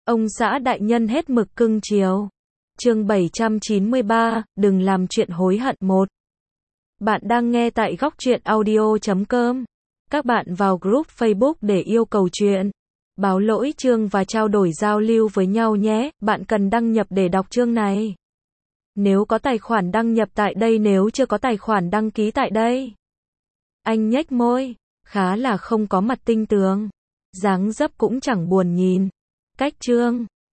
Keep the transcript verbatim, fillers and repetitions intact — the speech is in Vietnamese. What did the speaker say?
Ông xã đại nhân hết mực cưng chiều. Chương bảy trăm chín mươi ba, đừng làm chuyện hối hận một. Bạn đang nghe tại góc truyện audio chấm com. Các bạn vào group Facebook để yêu cầu chuyện, báo lỗi chương và trao đổi giao lưu với nhau nhé. Bạn cần đăng nhập để đọc chương này. Nếu có tài khoản đăng nhập tại đây, nếu chưa có tài khoản đăng ký tại đây. Anh nhếch môi, khá là không có mặt tinh tường. Dáng dấp cũng chẳng buồn nhìn. Cách chương